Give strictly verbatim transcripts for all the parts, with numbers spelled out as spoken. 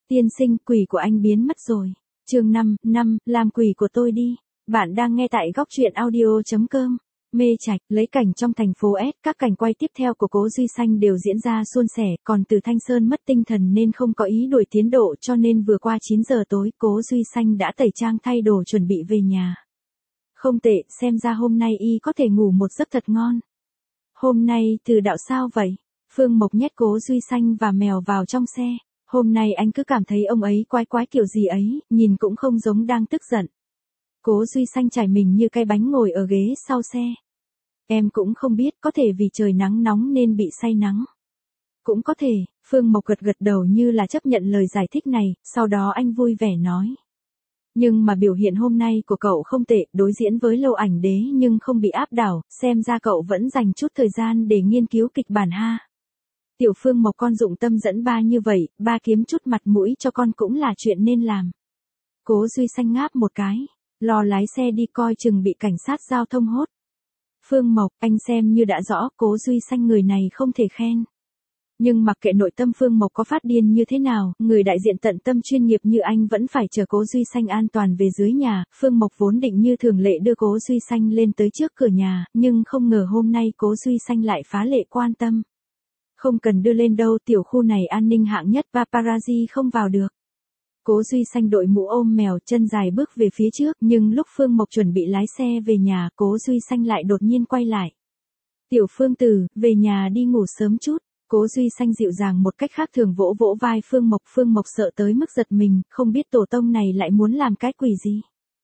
Tiên sinh, quỷ của anh biến mất rồi. Chương năm, năm, làm quỷ của tôi đi. Bạn đang nghe tại góc truyện audio chấm com. Mê Trạch, lấy cảnh trong thành phố S, các cảnh quay tiếp theo của Cố Duy Sanh đều diễn ra suôn sẻ, còn Từ Thanh Sơn mất tinh thần nên không có ý đuổi tiến độ, cho nên vừa qua chín giờ tối, Cố Duy Sanh đã tẩy trang thay đồ chuẩn bị về nhà. Không tệ, xem ra hôm nay y có thể ngủ một giấc thật ngon. Hôm nay Từ đạo sao vậy? Phương Mộc nhét Cố Duy Sanh và mèo vào trong xe. Hôm nay anh cứ cảm thấy ông ấy quái quái kiểu gì ấy, nhìn cũng không giống đang tức giận. Cố Duy Sanh trải mình như cái bánh ngồi ở ghế sau xe. Em cũng không biết, có thể vì trời nắng nóng nên bị say nắng. Cũng có thể, Phương Mộc gật gật đầu như là chấp nhận lời giải thích này, sau đó anh vui vẻ nói. Nhưng mà biểu hiện hôm nay của cậu không tệ, đối diễn với Lâu Ảnh Đế nhưng không bị áp đảo, xem ra cậu vẫn dành chút thời gian để nghiên cứu kịch bản ha. Tiểu Phương Mộc con dụng tâm dẫn ba như vậy, ba kiếm chút mặt mũi cho con cũng là chuyện nên làm. Cố Duy Sanh ngáp một cái, lo lái xe đi coi chừng bị cảnh sát giao thông hốt. Phương Mộc, anh xem như đã rõ, Cố Duy Sanh người này không thể khen. Nhưng mặc kệ nội tâm Phương Mộc có phát điên như thế nào, người đại diện tận tâm chuyên nghiệp như anh vẫn phải chờ Cố Duy Sanh an toàn về dưới nhà. Phương Mộc vốn định như thường lệ đưa Cố Duy Sanh lên tới trước cửa nhà, nhưng không ngờ hôm nay Cố Duy Sanh lại phá lệ quan tâm. Không cần đưa lên đâu, tiểu khu này an ninh hạng nhất, paparazzi không vào được. Cố Duy Sanh đội mũ ôm mèo, chân dài bước về phía trước, nhưng lúc Phương Mộc chuẩn bị lái xe về nhà, Cố Duy Sanh lại đột nhiên quay lại. Tiểu Phương Tử, về nhà đi ngủ sớm chút. Cố Duy Sanh dịu dàng một cách khác thường vỗ vỗ vai Phương Mộc. Phương Mộc sợ tới mức giật mình, không biết tổ tông này lại muốn làm cái quỷ gì.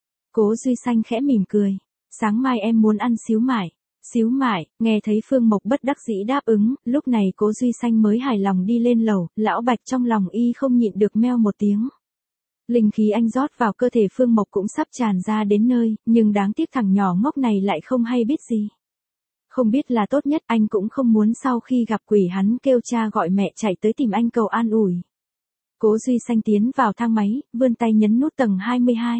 Cố Duy Sanh khẽ mỉm cười. Sáng mai em muốn ăn xíu mại. Xíu mại, nghe thấy Phương Mộc bất đắc dĩ đáp ứng, lúc này Cố Duy Sanh mới hài lòng đi lên lầu, lão Bạch trong lòng y không nhịn được meo một tiếng. Linh khí anh rót vào cơ thể Phương Mộc cũng sắp tràn ra đến nơi, nhưng đáng tiếc thằng nhỏ ngốc này lại không hay biết gì. Không biết là tốt nhất, anh cũng không muốn sau khi gặp quỷ hắn kêu cha gọi mẹ chạy tới tìm anh cầu an ủi. Cố Duy Sanh tiến vào thang máy, vươn tay nhấn nút tầng hai mươi hai.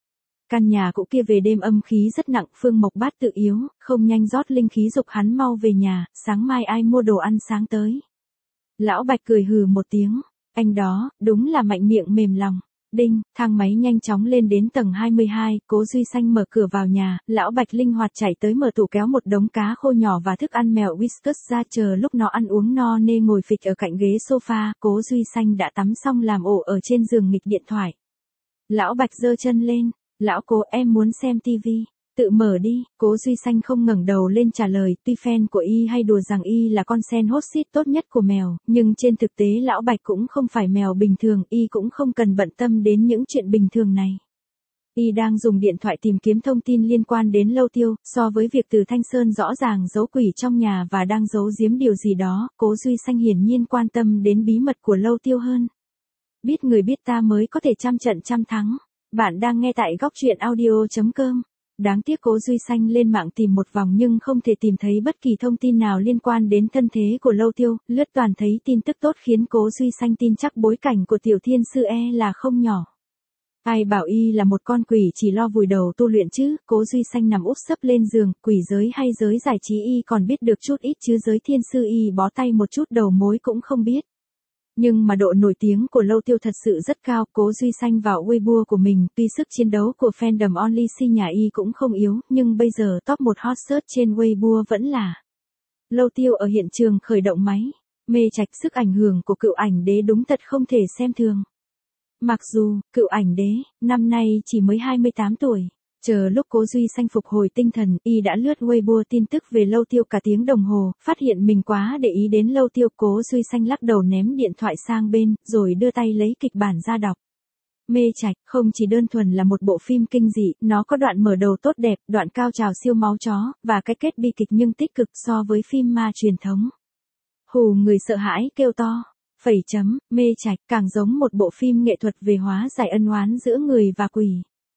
Căn nhà cũ kia về đêm âm khí rất nặng, Phương Mộc bát tự yếu, không nhanh rót linh khí dục hắn mau về nhà, sáng mai ai mua đồ ăn sáng tới. Lão Bạch cười hừ một tiếng, anh đó, đúng là mạnh miệng mềm lòng. Đinh, thang máy nhanh chóng lên đến tầng hai mươi hai, Cố Duy Sanh mở cửa vào nhà, lão Bạch linh hoạt chạy tới mở tủ kéo một đống cá khô nhỏ và thức ăn mèo Whiskas ra, chờ lúc nó ăn uống no nê ngồi phịch ở cạnh ghế sofa. Cố Duy Sanh đã tắm xong làm ổ ở trên giường nghịch điện thoại. Lão Bạch giơ chân lên, lão Cố, em muốn xem tivi. Tự mở đi. Cố Duy Sanh không ngẩng đầu lên trả lời, tuy fan của y hay đùa rằng y là con sen hot seat tốt nhất của mèo, nhưng trên thực tế lão Bạch cũng không phải mèo bình thường, y cũng không cần bận tâm đến những chuyện bình thường này. Y đang dùng điện thoại tìm kiếm thông tin liên quan đến Lâu Tiêu, so với việc Từ Thanh Sơn rõ ràng giấu quỷ trong nhà và đang giấu giếm điều gì đó, Cố Duy Sanh hiển nhiên quan tâm đến bí mật của Lâu Tiêu hơn. Biết người biết ta mới có thể trăm trận trăm thắng. Bạn đang nghe tại góc truyện audio chấm com. Đáng tiếc Cố Duy Sanh lên mạng tìm một vòng nhưng không thể tìm thấy bất kỳ thông tin nào liên quan đến thân thế của Lâu Tiêu, lướt toàn thấy tin tức tốt khiến Cố Duy Sanh tin chắc bối cảnh của tiểu thiên sư e là không nhỏ. Ai bảo y là một con quỷ chỉ lo vùi đầu tu luyện chứ. Cố Duy Sanh nằm úp sấp lên giường, quỷ giới hay giới giải trí y còn biết được chút ít chứ giới thiên sư y bó tay một chút đầu mối cũng không biết. Nhưng mà độ nổi tiếng của Lâu Tiêu thật sự rất cao. Cố Duy Sanh vào Weibo của mình, tuy sức chiến đấu của fandom Only Si nhà y cũng không yếu, nhưng bây giờ top một hot search trên Weibo vẫn là Lâu Tiêu ở hiện trường khởi động máy. Mê Trạch, sức ảnh hưởng của Cựu Ảnh Đế đúng thật không thể xem thường. Mặc dù, Cựu Ảnh Đế, năm nay chỉ mới hai mươi tám tuổi. Chờ lúc Cố Duy Sanh phục hồi tinh thần, y đã lướt Weibo tin tức về Lâu Tiêu cả tiếng đồng hồ, phát hiện mình quá để ý đến Lâu Tiêu. Cố Duy Sanh lắc đầu ném điện thoại sang bên, rồi đưa tay lấy kịch bản ra đọc. Mê Trạch, không chỉ đơn thuần là một bộ phim kinh dị, nó có đoạn mở đầu tốt đẹp, đoạn cao trào siêu máu chó, và cái kết bi kịch nhưng tích cực so với phim ma truyền thống. Hù người sợ hãi kêu to. Phẩy chấm, Mê Trạch càng giống một bộ phim nghệ thuật về hóa giải ân oán giữa người và quỷ.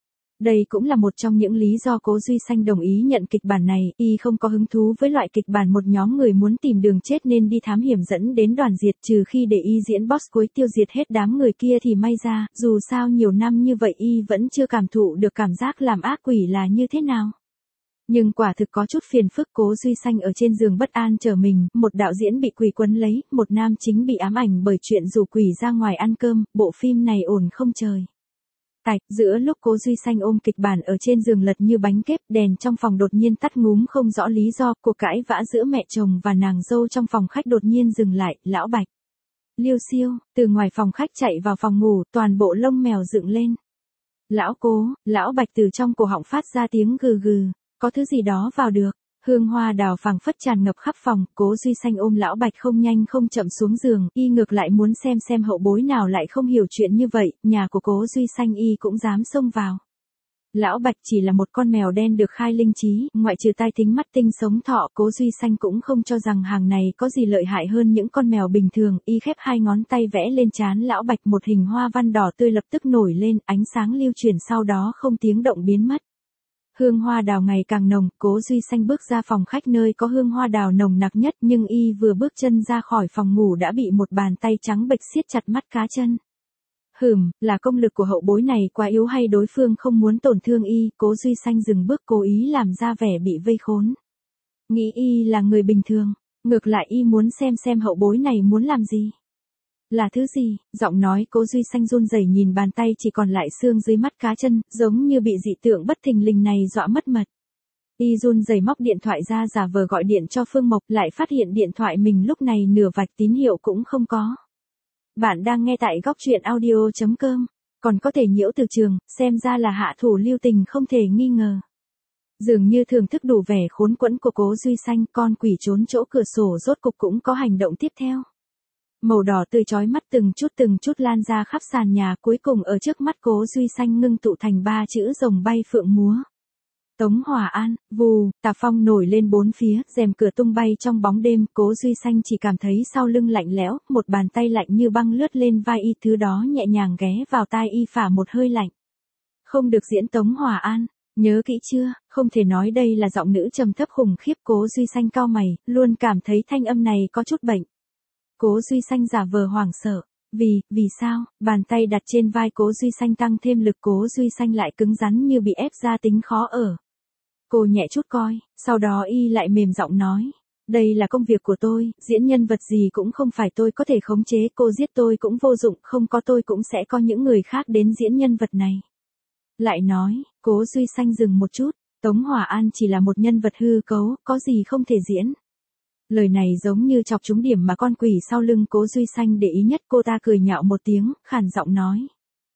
Đây cũng là một trong những lý do Cố Duy Sanh đồng ý nhận kịch bản này, y không có hứng thú với loại kịch bản một nhóm người muốn tìm đường chết nên đi thám hiểm dẫn đến đoàn diệt, trừ khi để y diễn boss cuối tiêu diệt hết đám người kia thì may ra, dù sao nhiều năm như vậy y vẫn chưa cảm thụ được cảm giác làm ác quỷ là như thế nào. Nhưng quả thực có chút phiền phức. Cố Duy Xanh ở trên giường bất an chờ mình, một đạo diễn bị quỷ quấn lấy, một nam chính bị ám ảnh bởi chuyện rủ quỷ ra ngoài ăn cơm, bộ phim này ổn không trời. Tạch, giữa lúc Cố Duy Xanh ôm kịch bản ở trên giường lật như bánh kếp, đèn trong phòng đột nhiên tắt ngúm không rõ lý do, cuộc cãi vã giữa mẹ chồng và nàng dâu trong phòng khách đột nhiên dừng lại, lão Bạch. Liêu Xiêu, từ ngoài phòng khách chạy vào phòng ngủ, toàn bộ lông mèo dựng lên. Lão Cố, lão Bạch từ trong cổ họng phát ra tiếng gừ gừ, có thứ gì đó vào được. Hương hoa đào phảng phất tràn ngập khắp phòng, Cố Duy Xanh ôm lão Bạch không nhanh không chậm xuống giường, y ngược lại muốn xem xem hậu bối nào lại không hiểu chuyện như vậy, nhà của Cố Duy Xanh y cũng dám xông vào. Lão Bạch chỉ là một con mèo đen được khai linh trí, ngoại trừ tai thính mắt tinh sống thọ, Cố Duy Xanh cũng không cho rằng hàng này có gì lợi hại hơn những con mèo bình thường, y khép hai ngón tay vẽ lên trán lão Bạch một hình hoa văn đỏ tươi lập tức nổi lên, ánh sáng lưu chuyển sau đó không tiếng động biến mất. Hương hoa đào ngày càng nồng, Cố Duy Xanh bước ra phòng khách nơi có hương hoa đào nồng nặc nhất, nhưng y vừa bước chân ra khỏi phòng ngủ đã bị một bàn tay trắng bệch siết chặt mắt cá chân. Hừm, là công lực của hậu bối này quá yếu hay đối phương không muốn tổn thương y, Cố Duy Xanh dừng bước cố ý làm ra vẻ bị vây khốn. Nghĩ y là người bình thường, ngược lại y muốn xem xem hậu bối này muốn làm gì. Là thứ gì? Giọng nói Cố Duy Xanh run rẩy nhìn bàn tay chỉ còn lại xương dưới mắt cá chân, giống như bị dị tượng bất thình lình này dọa mất mật. Y run rẩy móc điện thoại ra giả vờ gọi điện cho Phương Mộc, lại phát hiện điện thoại mình lúc này nửa vạch tín hiệu cũng không có. Bạn đang nghe tại góc truyện audio chấm com, còn có thể nhiễu từ trường, xem ra là hạ thủ lưu tình không thể nghi ngờ. Dường như thưởng thức đủ vẻ khốn quẫn của Cố Duy Xanh, con quỷ trốn chỗ cửa sổ rốt cục cũng có hành động tiếp theo. Màu đỏ tươi chói mắt từng chút từng chút lan ra khắp sàn nhà, cuối cùng ở trước mắt Cố Duy Xanh ngưng tụ thành ba chữ rồng bay phượng múa. Tống Hòa An, vù, tà phong nổi lên bốn phía, rèm cửa tung bay trong bóng đêm, Cố Duy Xanh chỉ cảm thấy sau lưng lạnh lẽo, một bàn tay lạnh như băng lướt lên vai y, thứ đó nhẹ nhàng ghé vào tai y phả một hơi lạnh. Không được diễn Tống Hòa An, nhớ kỹ chưa, không thể nói đây là giọng nữ trầm thấp khủng khiếp. Cố Duy Xanh cau mày, luôn cảm thấy thanh âm này có chút bệnh. Cố Duy Xanh giả vờ hoảng sợ. Vì, vì sao, bàn tay đặt trên vai Cố Duy Xanh tăng thêm lực, Cố Duy Xanh lại cứng rắn như bị ép ra tính khó ở. Cô nhẹ chút coi, sau đó y lại mềm giọng nói. Đây là công việc của tôi, diễn nhân vật gì cũng không phải tôi có thể khống chế, cô giết tôi cũng vô dụng, không có tôi cũng sẽ có những người khác đến diễn nhân vật này. Lại nói, Cố Duy Xanh dừng một chút, Tống Hòa An chỉ là một nhân vật hư cấu, có gì không thể diễn. Lời này giống như chọc trúng điểm mà con quỷ sau lưng Cố Duy Xanh để ý nhất, cô ta cười nhạo một tiếng, khàn giọng nói.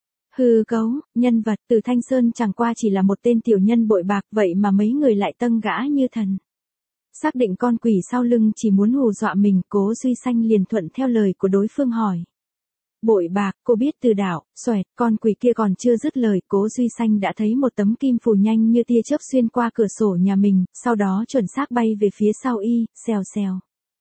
Hư cấu, nhân vật, Từ Thanh Sơn chẳng qua chỉ là một tên tiểu nhân bội bạc, vậy mà mấy người lại tâng gã như thần. Xác định con quỷ sau lưng chỉ muốn hù dọa mình, Cố Duy Xanh liền thuận theo lời của đối phương hỏi. Bội bạc, cô biết từ đạo, xoẹt, con quỷ kia còn chưa dứt lời, Cố Duy Xanh đã thấy một tấm kim phù nhanh như tia chớp xuyên qua cửa sổ nhà mình, sau đó chuẩn xác bay về phía sau y, xèo xèo.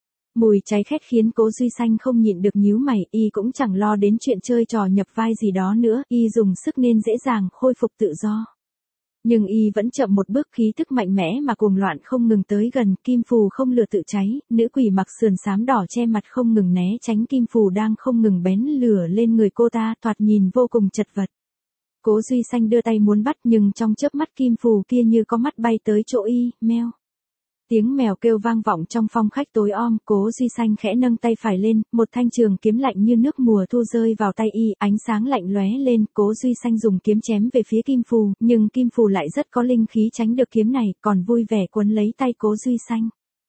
Mùi cháy khét khiến Cố Duy Xanh không nhịn được nhíu mày, y cũng chẳng lo đến chuyện chơi trò nhập vai gì đó nữa, y dùng sức nên dễ dàng khôi phục tự do. Nhưng y vẫn chậm một bước, khí thức mạnh mẽ mà cuồng loạn không ngừng tới gần, kim phù không lửa tự cháy, nữ quỷ mặc sườn xám đỏ che mặt không ngừng né tránh kim phù đang không ngừng bén lửa lên người cô ta, thoạt nhìn vô cùng chật vật. Cố Duy Xanh đưa tay muốn bắt nhưng trong chớp mắt kim phù kia như có mắt bay tới chỗ y, meo. Tiếng mèo kêu vang vọng trong phòng khách tối om, Cố Duy Xanh khẽ nâng tay phải lên, một thanh trường kiếm lạnh như nước mùa thu rơi vào tay y, ánh sáng lạnh lóe lên, Cố Duy Xanh dùng kiếm chém về phía kim phù, nhưng kim phù lại rất có linh khí tránh được kiếm này, còn vui vẻ quấn lấy tay Cố Duy Xanh.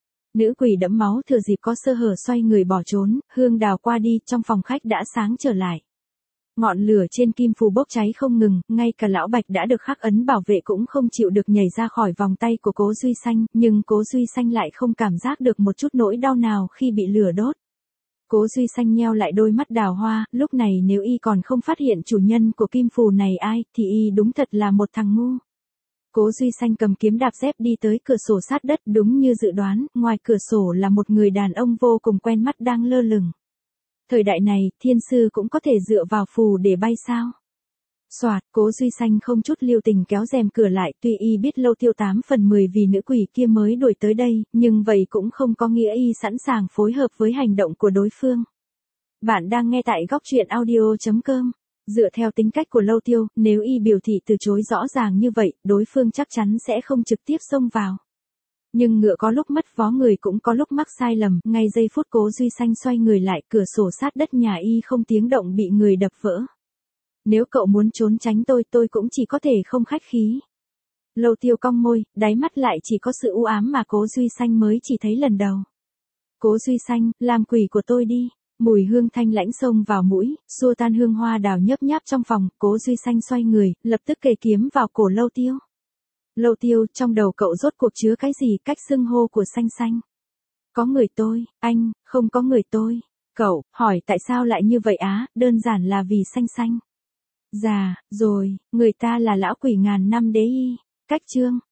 Nữ quỷ đẫm máu thừa dịp có sơ hở xoay người bỏ trốn, hương đào qua đi, trong phòng khách đã sáng trở lại. Ngọn lửa trên kim phù bốc cháy không ngừng, ngay cả lão Bạch đã được khắc ấn bảo vệ cũng không chịu được nhảy ra khỏi vòng tay của Cố Duy Xanh, nhưng Cố Duy Xanh lại không cảm giác được một chút nỗi đau nào khi bị lửa đốt. Cố Duy Xanh nheo lại đôi mắt đào hoa, lúc này nếu y còn không phát hiện chủ nhân của kim phù này ai, thì y đúng thật là một thằng ngu. Cố Duy Xanh cầm kiếm đạp dép đi tới cửa sổ sát đất, đúng như dự đoán, ngoài cửa sổ là một người đàn ông vô cùng quen mắt đang lơ lửng. Thời đại này, thiên sư cũng có thể dựa vào phù để bay sao? Soạt, Cố Duy Xanh không chút lưu tình kéo rèm cửa lại, tuy y biết lâu tiêu tám phần mười vì nữ quỷ kia mới đuổi tới đây, nhưng vậy cũng không có nghĩa y sẵn sàng phối hợp với hành động của đối phương. Bạn đang nghe tại góc truyện audio chấm com. Dựa theo tính cách của Lâu Tiêu, nếu y biểu thị từ chối rõ ràng như vậy, đối phương chắc chắn sẽ không trực tiếp xông vào. Nhưng ngựa có lúc mất vó, người cũng có lúc mắc sai lầm, ngay giây phút Cố Duy Xanh xoay người lại, cửa sổ sát đất nhà y không tiếng động bị người đập vỡ. Nếu cậu muốn trốn tránh tôi, tôi cũng chỉ có thể không khách khí. Lâu Tiêu cong môi, đáy mắt lại chỉ có sự u ám mà Cố Duy Xanh mới chỉ thấy lần đầu. Cố Duy Xanh, làm quỷ của tôi đi. Mùi hương thanh lãnh xông vào mũi, xua tan hương hoa đào nhấp nháp trong phòng, Cố Duy Xanh xoay người, lập tức kề kiếm vào cổ Lâu Tiêu. Lâu Tiêu, trong đầu cậu rốt cuộc chứa cái gì, cách xưng hô của Xanh Xanh? Có người tôi, anh, không có người tôi. Cậu, hỏi tại sao lại như vậy á, đơn giản là vì Xanh Xanh. Già, rồi, người ta là lão quỷ ngàn năm đế y. Cách chương.